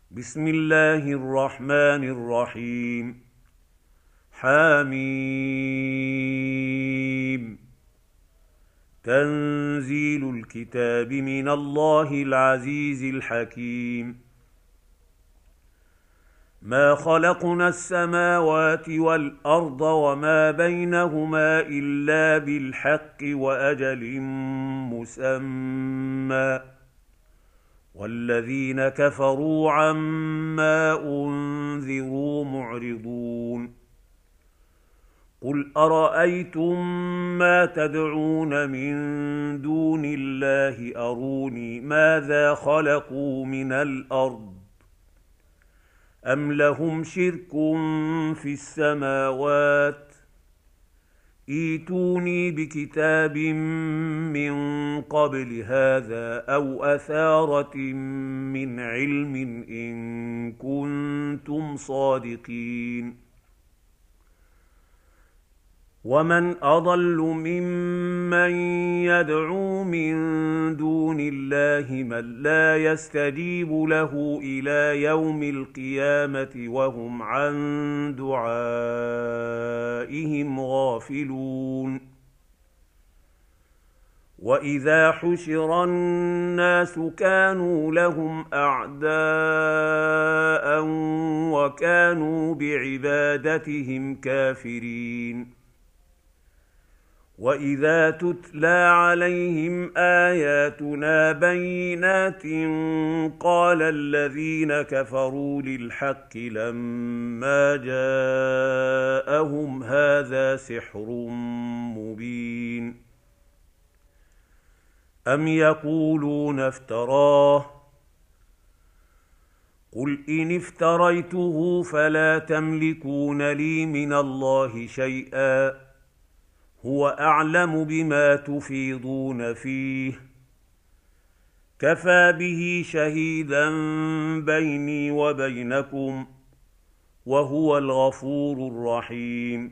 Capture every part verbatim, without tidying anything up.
بسم الله الرحمن الرحيم. حميم. تنزيل الكتاب من الله العزيز الحكيم. ما خلقنا السماوات والأرض وما بينهما إلا بالحق وأجل مسمى، والذين كفروا عما أنذروا معرضون. قل أرأيتم ما تدعون من دون الله أروني ماذا خلقوا من الأرض أم لهم شرك في السماوات؟ ائتوني بكتاب من قبل هذا أو أثارة من علم إن كنتم صادقين. ومن أضل ممن يدعو من دون الله من لا يستجيب له إلى يوم القيامة وهم عن دعائهم غافلون. وإذا حشر الناس كانوا لهم أعداء وكانوا بعبادتهم كافرين. وإذا تتلى عليهم آياتنا بينات قال الذين كفروا للحق لما جاءهم هذا سحر مبين. أم يقولون افتراه؟ قل إن افتريته فلا تملكون لي من الله شيئا، هو أعلم بما تفيضون فيه، كفى به شهيدا بيني وبينكم، وهو الغفور الرحيم.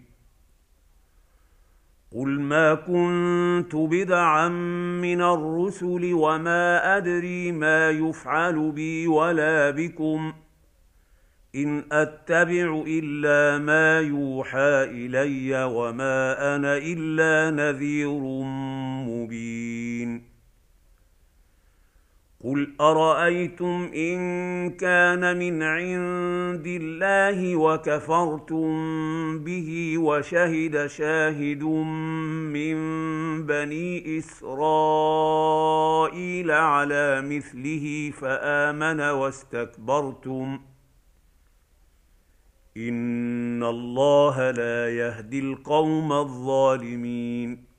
قل ما كنت بدعا من الرسل وما أدري ما يفعل بي ولا بكم، إن أتبع إلا ما يوحى إلي وما أنا إلا نذير مبين. قل أرأيتم إن كان من عند الله وكفرتم به وشهد شاهد من بني إسرائيل على مثله فآمن واستكبرتم، إن الله لا يهدي القوم الظالمين.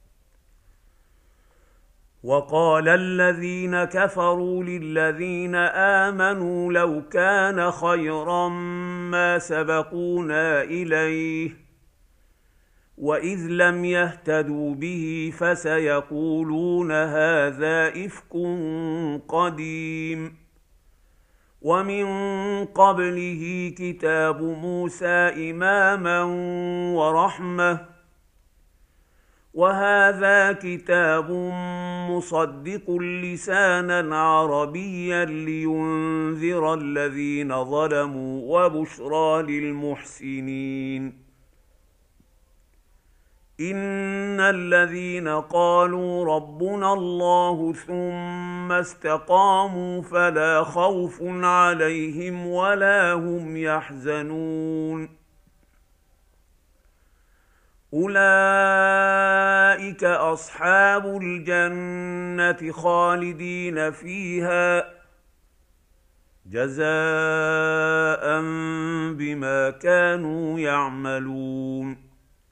وقال الذين كفروا للذين آمنوا لو كان خيرا ما سبقونا إليه، وإذ لم يهتدوا به فسيقولون هذا إفك قديم. ومن قبله كتاب موسى إماما ورحمة، وهذا كتاب مصدق لسانا عربيا لينذر الذين ظلموا وبشرى للمحسنين. إن الذين قالوا ربنا الله ثم استقاموا فلا خوف عليهم ولا هم يحزنون. أولئك أصحاب الجنة خالدين فيها جزاء بما كانوا يعملون.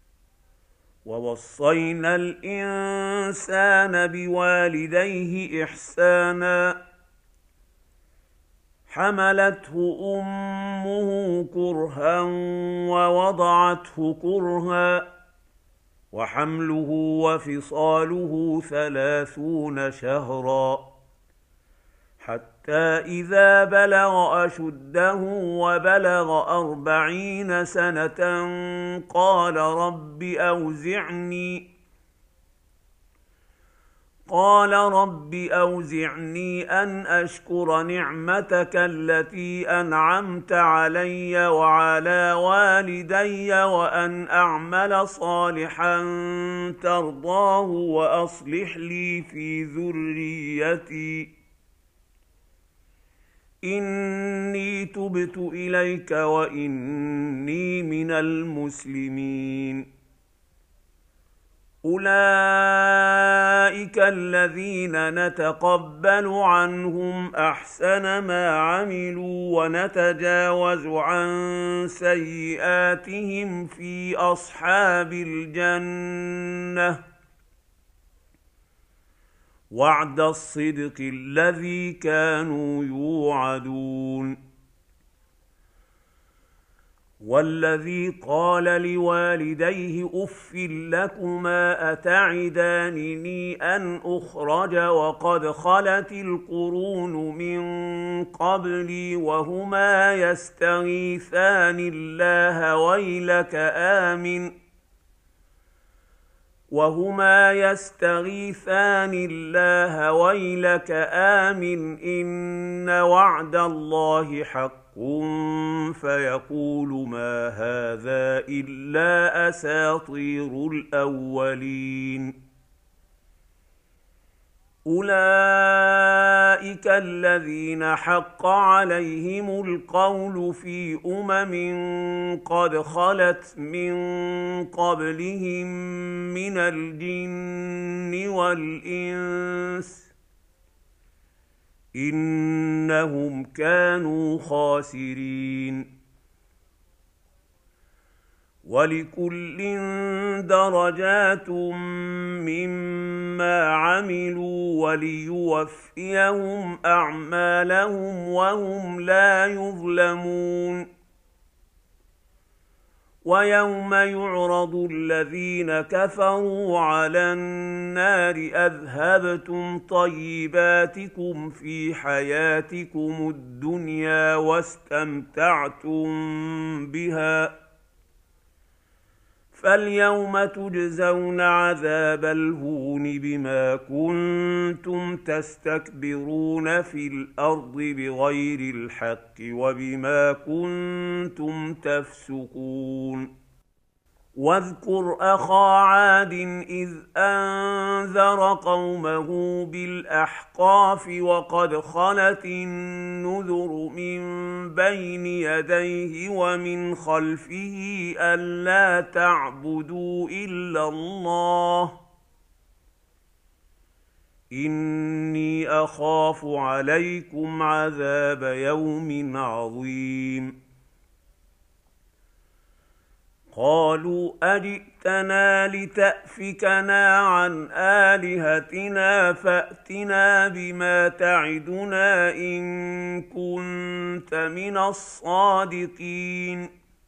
ووصينا الإنسان بوالديه إحسانا، حملته أمه كرها ووضعته كرها، وحمله وفصاله ثلاثون شهرا، حتى إذا بلغ أشده وبلغ أربعين سنة قال رب أوزعني قال رب أوزعني أن أشكر نعمتك التي أنعمت علي وعلى والدي وأن أعمل صالحا ترضاه وأصلح لي في ذريتي إني تبت إليك وإني من المسلمين. أولئك الذين نتقبل عنهم أحسن ما عملوا ونتجاوز عن سيئاتهم في أصحاب الجنة وعد الصدق الذي كانوا يوعدون. والذي قال لوالديه أف لكما أتعدانني أن أخرج وقد خلت القرون من قبلي وهما يستغيثان الله ويلك آمن وهما يستغيثان الله ويلك آمن إن وعد الله حق فيقول ما هذا إلا أساطير الأولين. أولئك الذين حق عليهم القول في أمم قد خلت من قبلهم من الجن والإنس إنهم كانوا خاسرين. ولكل درجات مما عملوا وليوفيهم أعمالهم وهم لا يظلمون. ويوم يعرض الذين كفروا على النار أذهبتم طيباتكم في حياتكم الدنيا واستمتعتم بها فاليوم تجزون عذاب الهون بما كنتم تستكبرون في الأرض بغير الحق وبما كنتم تفسقون. واذكر أخا عاد إذ أنذر قومه بالأحقاف وقد خلت النذر من بين يديه ومن خلفه ألا تعبدوا إلا الله إني أخاف عليكم عذاب يوم عظيم. قالوا أجئتنا لتأفكنا عن آلهتنا فأتنا بما تعدنا إن كنت من الصادقين.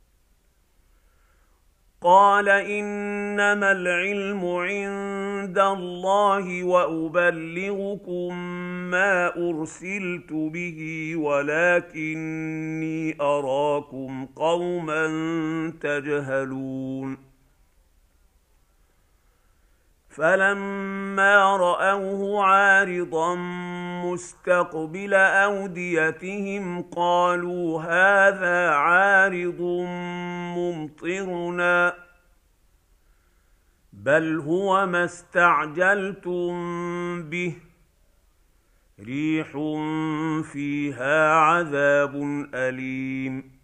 قال إنما العلم عند الله وأبلغكم ما أرسلت به ولكني أراكم قوما تجهلون. فلما رأوه عارضا مستقبل أوديتهم قالوا هذا عارض ممطرنا بل هو ما استعجلتم به ريح فيها عذاب أليم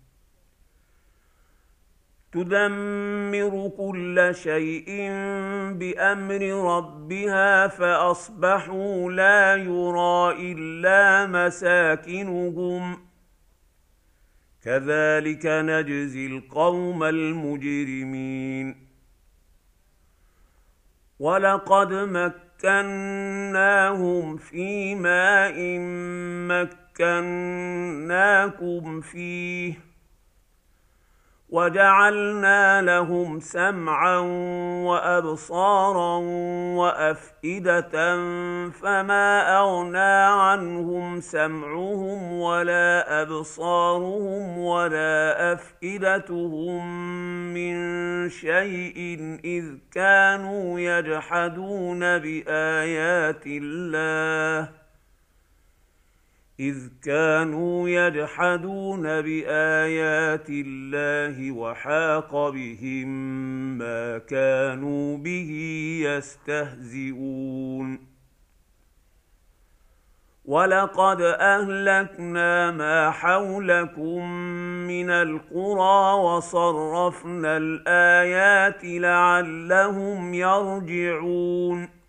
تدمر كل شيء بأمر ربها فأصبحوا لا يرى إلا مساكنهم كذلك نجزي القوم المجرمين. ولقد مكناهم في ماء مكناكم فيه وجعلنا لهم سمعا وأبصارا وأفئدة فما أغنى عنهم سمعهم ولا أبصارهم ولا أفئدتهم من شيء إذ كانوا يجحدون بآيات الله إذ كانوا يجحدون بآيات الله وحاق بهم ما كانوا به يستهزئون ولقد أهلكنا ما حولكم من القرى وصرفنا الآيات لعلهم يرجعون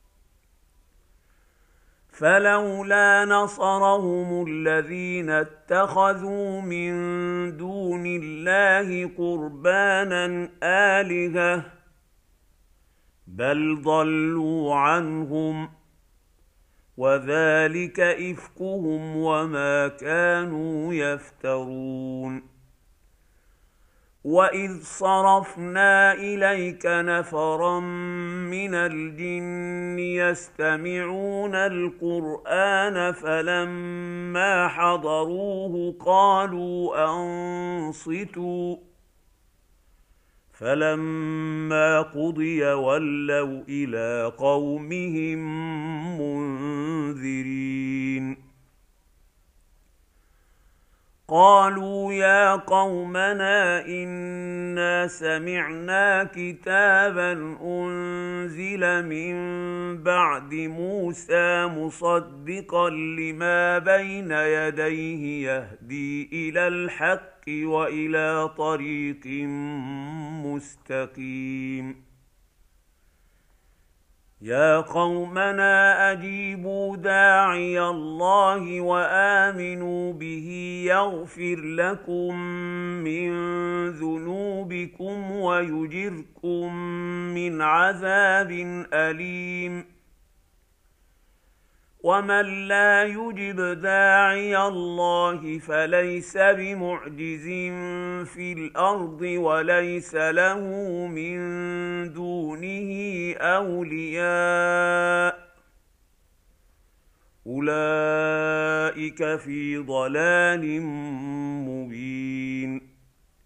فلولا نصرهم الذين اتخذوا من دون الله قربانا آلهة بل ضلوا عنهم وذلك إفكهم وما كانوا يفترون وإذ صرفنا إليك نفرا من الجن يستمعون القرآن فلما حضروه قالوا أنصتوا فلما قضي ولوا إلى قومهم منذرين قالوا يا قومنا إنا سمعنا كتابا أنزل من بعد موسى مصدقا لما بين يديه يهدي إلى الحق وإلى طريق مستقيم يا قومنا أجيبوا داعي الله وآمنوا به يغفر لكم من ذنوبكم ويجركم من عذاب أليم ومن لا يجب داعي الله فليس بمعجز في الأرض وليس له من دونه أولياء أولئك في ضلال مبين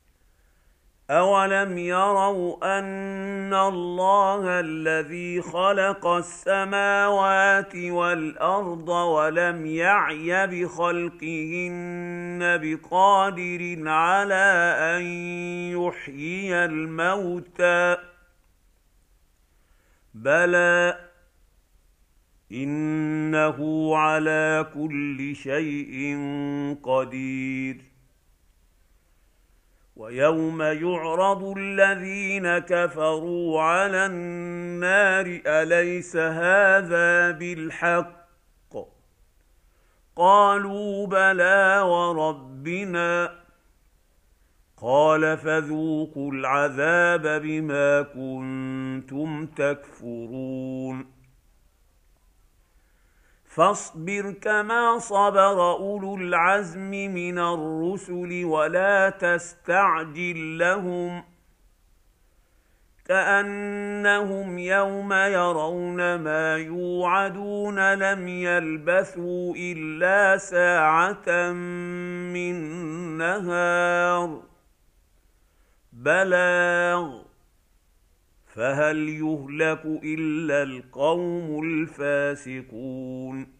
أولم يروا أن الله الذي خلق السماوات والأرض ولم يعي بخلقهن بقادر على أن يحيي الموتى بلى إنه على كل شيء قدير ويوم يعرض الذين كفروا على النار أليس هذا بالحق قالوا بلى وربنا قال فذوقوا العذاب بما كنتم تكفرون فاصبر كما صبر أولو العزم من الرسل ولا تستعجل لهم كأنهم يوم يرون ما يوعدون لم يلبثوا إلا ساعة من نهار بلاغ فهل يهلك إلا القوم الفاسقون